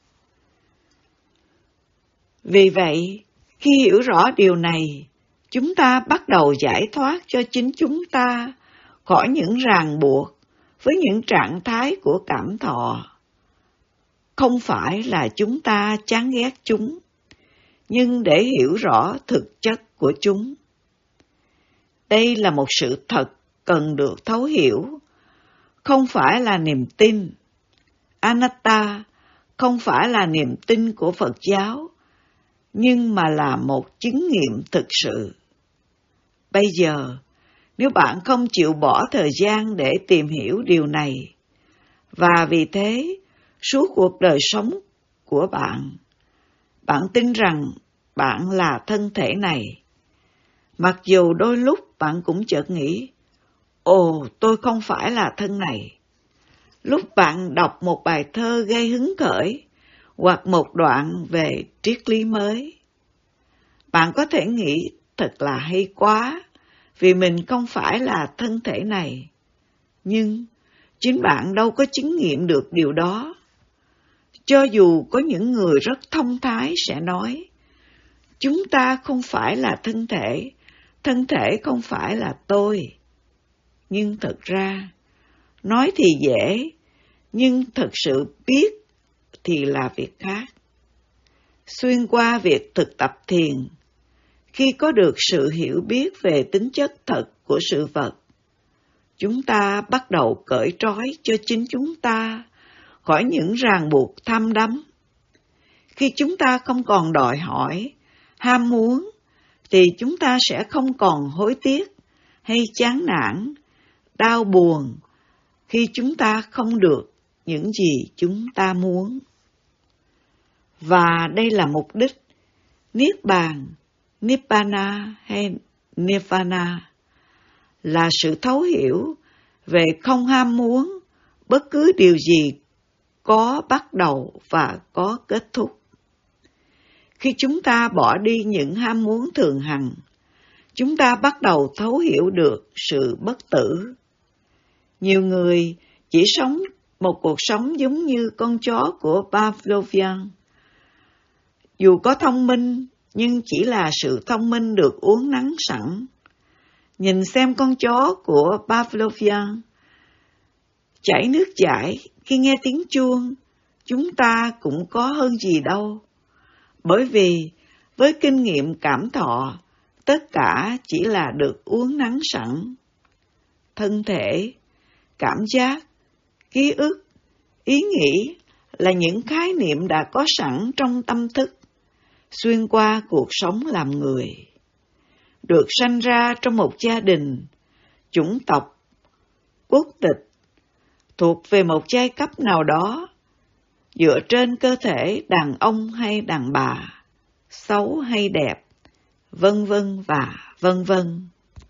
Vì vậy, khi hiểu rõ điều này, chúng ta bắt đầu giải thoát cho chính chúng ta khỏi những ràng buộc với những trạng thái của cảm thọ. Không phải là chúng ta chán ghét chúng, nhưng để hiểu rõ thực chất của chúng. Đây là một sự thật cần được thấu hiểu, không phải là niềm tin. Anatta không phải là niềm tin của Phật giáo, nhưng mà là một chứng nghiệm thực sự. Bây giờ, nếu bạn không chịu bỏ thời gian để tìm hiểu điều này, và vì thế, suốt cuộc đời sống của bạn, bạn tin rằng bạn là thân thể này, mặc dù đôi lúc bạn cũng chợt nghĩ, ồ, tôi không phải là thân này. Lúc bạn đọc một bài thơ gây hứng khởi, hoặc một đoạn về triết lý mới, bạn có thể nghĩ thật là hay quá, vì mình không phải là thân thể này. Nhưng chính bạn đâu có chứng nghiệm được điều đó. Cho dù có những người rất thông thái sẽ nói, chúng ta không phải là thân thể, thân thể không phải là tôi. Nhưng thật ra, nói thì dễ, nhưng thật sự biết thì là việc khác. Xuyên qua việc thực tập thiền, khi có được sự hiểu biết về tính chất thật của sự vật, chúng ta bắt đầu cởi trói cho chính chúng ta khỏi những ràng buộc tham đắm. Khi chúng ta không còn đòi hỏi, ham muốn, thì chúng ta sẽ không còn hối tiếc hay chán nản, đau buồn khi chúng ta không được những gì chúng ta muốn. Và đây là mục đích Niết Bàn, Nibbana hay Nirvana, là sự thấu hiểu về không ham muốn bất cứ điều gì có bắt đầu và có kết thúc. Khi chúng ta bỏ đi những ham muốn thường hằng, chúng ta bắt đầu thấu hiểu được sự bất tử. Nhiều người chỉ sống một cuộc sống giống như con chó của Pavlovian. Dù có thông minh, nhưng chỉ là sự thông minh được uốn nắn sẵn. Nhìn xem con chó của Pavlovian chảy nước chảy khi nghe tiếng chuông, chúng ta cũng có hơn gì đâu. Bởi vì với kinh nghiệm cảm thọ, tất cả chỉ là được uốn nắn sẵn. Thân thể, cảm giác, ký ức, ý nghĩ là những khái niệm đã có sẵn trong tâm thức, xuyên qua cuộc sống làm người. Được sanh ra trong một gia đình, chủng tộc, quốc tịch, thuộc về một giai cấp nào đó, dựa trên cơ thể đàn ông hay đàn bà, xấu hay đẹp, vân vân và vân vân.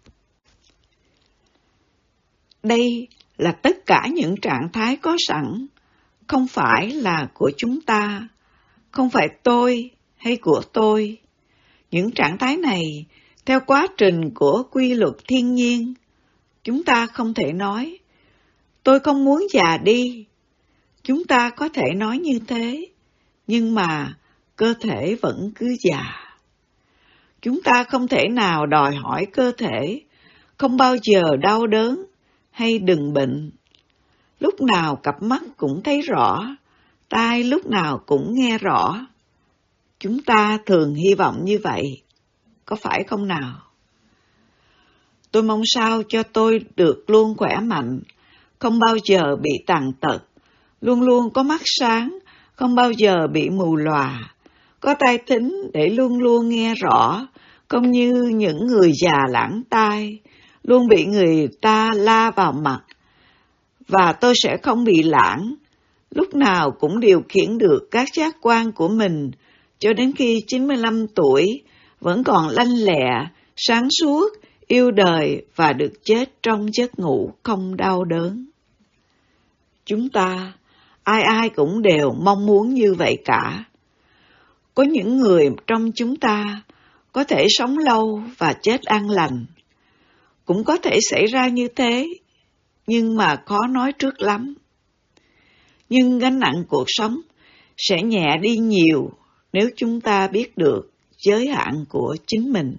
Đây là tất cả những trạng thái có sẵn, không phải là của chúng ta, không phải tôi hay của tôi. Những trạng thái này, theo quá trình của quy luật thiên nhiên, chúng ta không thể nói, tôi không muốn già đi. Chúng ta có thể nói như thế, nhưng mà cơ thể vẫn cứ già. Chúng ta không thể nào đòi hỏi cơ thể không bao giờ đau đớn hay đừng bệnh. Lúc nào cặp mắt cũng thấy rõ, tai lúc nào cũng nghe rõ. Chúng ta thường hy vọng như vậy, có phải không nào? Tôi mong sao cho tôi được luôn khỏe mạnh, không bao giờ bị tàn tật, luôn luôn có mắt sáng, không bao giờ bị mù lòa, có tai thính để luôn luôn nghe rõ, không như những người già lãng tai, luôn bị người ta la vào mặt. Và tôi sẽ không bị lãng, lúc nào cũng điều khiển được các giác quan của mình cho đến khi chín mươi lăm tuổi vẫn còn lanh lẹ, sáng suốt, yêu đời và được chết trong giấc ngủ không đau đớn. Chúng ta, ai ai cũng đều mong muốn như vậy cả. Có những người trong chúng ta có thể sống lâu và chết an lành. Cũng có thể xảy ra như thế, nhưng mà khó nói trước lắm. Nhưng gánh nặng cuộc sống sẽ nhẹ đi nhiều nếu chúng ta biết được giới hạn của chính mình.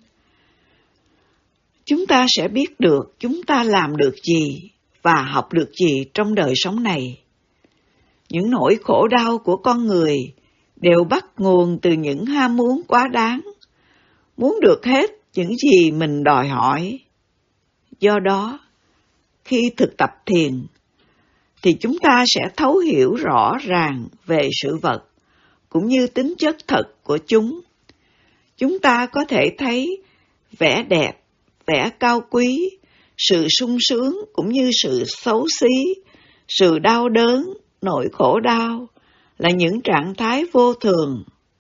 Chúng ta sẽ biết được chúng ta làm được gì và học được gì trong đời sống này. Những nỗi khổ đau của con người đều bắt nguồn từ những ham muốn quá đáng, muốn được hết những gì mình đòi hỏi. Do đó, khi thực tập thiền, thì chúng ta sẽ thấu hiểu rõ ràng về sự vật, cũng như tính chất thật của chúng. Chúng ta có thể thấy vẻ đẹp, vẻ cao quý, sự sung sướng cũng như sự xấu xí, sự đau đớn, nỗi khổ đau là những trạng thái vô thường.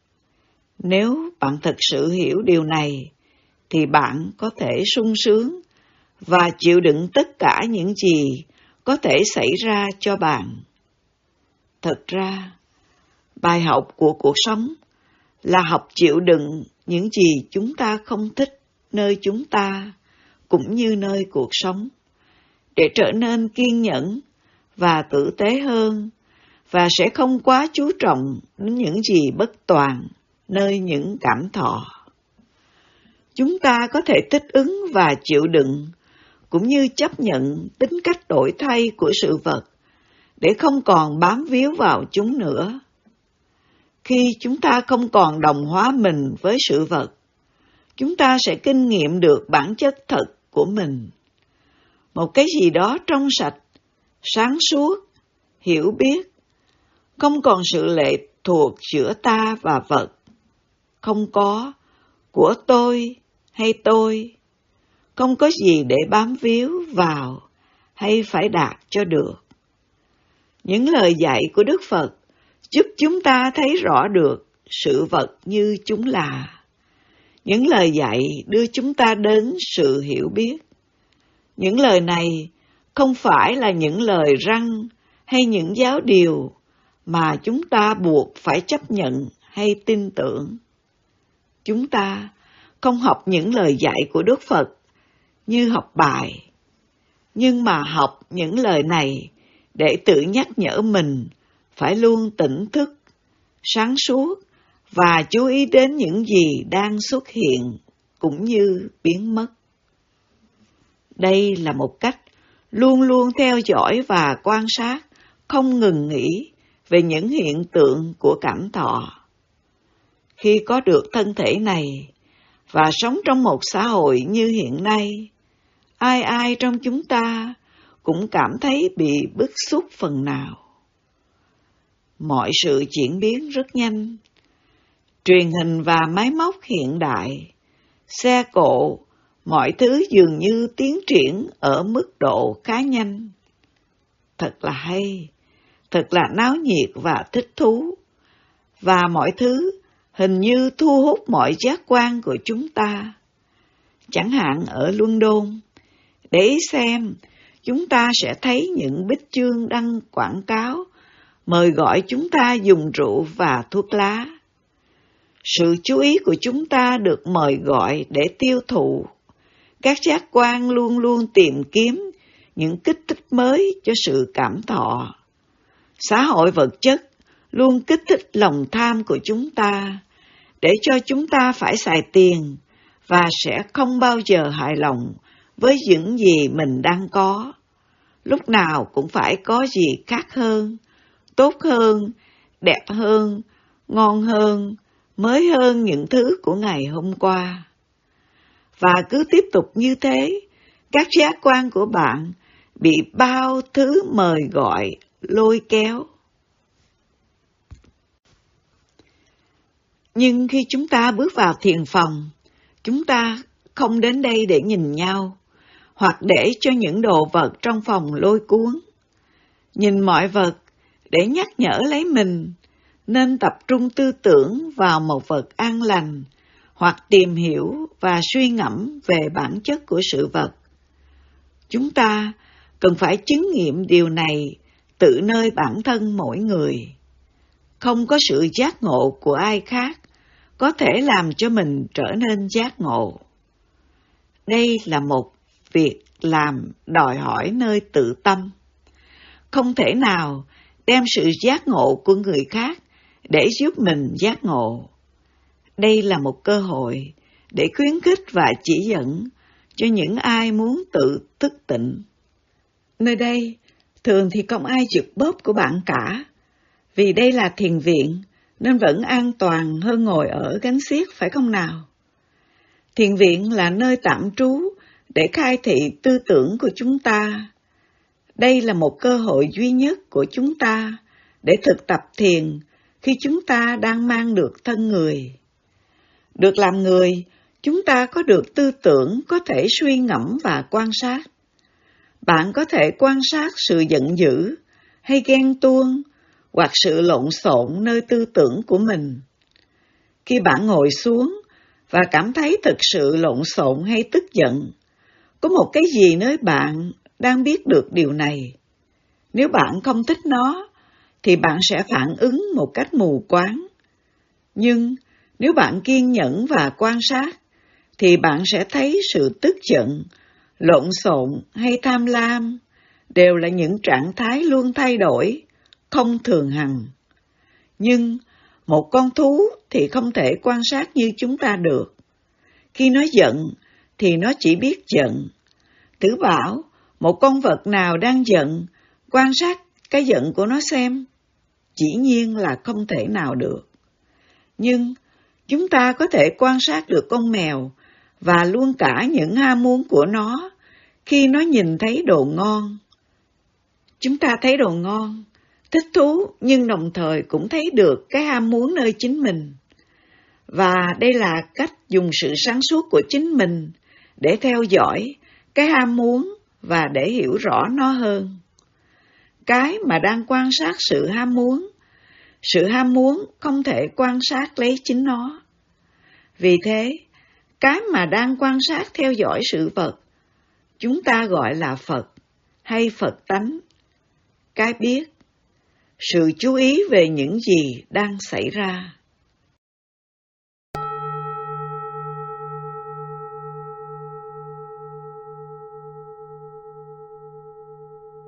Nếu bạn thực sự hiểu điều này, thì bạn có thể sung sướng và chịu đựng tất cả những gì có thể xảy ra cho bạn. Thật ra, bài học của cuộc sống là học chịu đựng những gì chúng ta không thích nơi chúng ta, cũng như nơi cuộc sống, để trở nên kiên nhẫn và tử tế hơn, và sẽ không quá chú trọng đến những gì bất toàn nơi những cảm thọ. Chúng ta có thể thích ứng và chịu đựng, cũng như chấp nhận tính cách đổi thay của sự vật, để không còn bám víu vào chúng nữa. Khi chúng ta không còn đồng hóa mình với sự vật, chúng ta sẽ kinh nghiệm được bản chất thật của mình. Một cái gì đó trong sạch, sáng suốt, hiểu biết, không còn sự lệ thuộc giữa ta và vật, không có của tôi hay tôi, không có gì để bám víu vào hay phải đạt cho được. Những lời dạy của Đức Phật giúp chúng ta thấy rõ được sự vật như chúng là. Những lời dạy đưa chúng ta đến sự hiểu biết. Những lời này không phải là những lời răn hay những giáo điều mà chúng ta buộc phải chấp nhận hay tin tưởng. Chúng ta không học những lời dạy của Đức Phật như học bài, nhưng mà học những lời này để tự nhắc nhở mình phải luôn tỉnh thức, sáng suốt và chú ý đến những gì đang xuất hiện cũng như biến mất. Đây là một cách luôn luôn theo dõi và quan sát, không ngừng nghĩ về những hiện tượng của cảm thọ. Khi có được thân thể này và sống trong một xã hội như hiện nay, ai ai trong chúng ta cũng cảm thấy bị bức xúc phần nào. Mọi sự chuyển biến rất nhanh. Truyền hình và máy móc hiện đại, xe cộ, mọi thứ dường như tiến triển ở mức độ khá nhanh. Thật là hay, thật là náo nhiệt và thích thú, và mọi thứ hình như thu hút mọi giác quan của chúng ta. Chẳng hạn ở London, để ý xem, chúng ta sẽ thấy những bích chương đăng quảng cáo mời gọi chúng ta dùng rượu và thuốc lá. Sự chú ý của chúng ta được mời gọi để tiêu thụ. Các giác quan luôn luôn tìm kiếm những kích thích mới cho sự cảm thọ. Xã hội vật chất luôn kích thích lòng tham của chúng ta, để cho chúng ta phải xài tiền và sẽ không bao giờ hài lòng với những gì mình đang có. Lúc nào cũng phải có gì khác hơn, tốt hơn, đẹp hơn, ngon hơn, mới hơn những thứ của ngày hôm qua. Và cứ tiếp tục như thế, các giác quan của bạn bị bao thứ mời gọi, lôi kéo. Nhưng khi chúng ta bước vào thiền phòng, chúng ta không đến đây để nhìn nhau, hoặc để cho những đồ vật trong phòng lôi cuốn. Nhìn mọi vật để nhắc nhở lấy mình nên tập trung tư tưởng vào một vật an lành, hoặc tìm hiểu và suy ngẫm về bản chất của sự vật. Chúng ta cần phải chứng nghiệm điều này tự nơi bản thân mỗi người. Không có sự giác ngộ của ai khác có thể làm cho mình trở nên giác ngộ. Đây là một việc làm đòi hỏi nơi tự tâm. Không thể nào đem sự giác ngộ của người khác để giúp mình giác ngộ. Đây là một cơ hội để khuyến khích và chỉ dẫn cho những ai muốn tự thức tỉnh. Nơi đây, thường thì không ai giật bóp của bạn cả, vì đây là thiền viện nên vẫn an toàn hơn ngồi ở gánh xiếc, phải không nào? Thiền viện là nơi tạm trú để khai thị tư tưởng của chúng ta. Đây là một cơ hội duy nhất của chúng ta để thực tập thiền khi chúng ta đang mang được thân người. Được làm người, chúng ta có được tư tưởng có thể suy ngẫm và quan sát. Bạn có thể quan sát sự giận dữ hay ghen tuông hoặc sự lộn xộn nơi tư tưởng của mình. Khi bạn ngồi xuống và cảm thấy thực sự lộn xộn hay tức giận, có một cái gì nơi bạn đang biết được điều này. Nếu bạn không thích nó, thì bạn sẽ phản ứng một cách mù quáng. Nhưng nếu bạn kiên nhẫn và quan sát, thì bạn sẽ thấy sự tức giận, lộn xộn hay tham lam đều là những trạng thái luôn thay đổi, không thường hằng. Nhưng một con thú thì không thể quan sát như chúng ta được. Khi nó giận thì nó chỉ biết giận. Thử bảo một con vật nào đang giận, quan sát cái giận của nó xem. Dĩ nhiên là không thể nào được. Nhưng chúng ta có thể quan sát được con mèo và luôn cả những ham muốn của nó khi nó nhìn thấy đồ ngon. Chúng ta thấy đồ ngon, thích thú, nhưng đồng thời cũng thấy được cái ham muốn nơi chính mình. Và đây là cách dùng sự sáng suốt của chính mình để theo dõi cái ham muốn và để hiểu rõ nó hơn. Cái mà đang quan sát sự ham muốn, sự ham muốn không thể quan sát lấy chính nó. Vì thế, cái mà đang quan sát theo dõi sự vật, chúng ta gọi là Phật hay Phật tánh. Cái biết, sự chú ý về những gì đang xảy ra.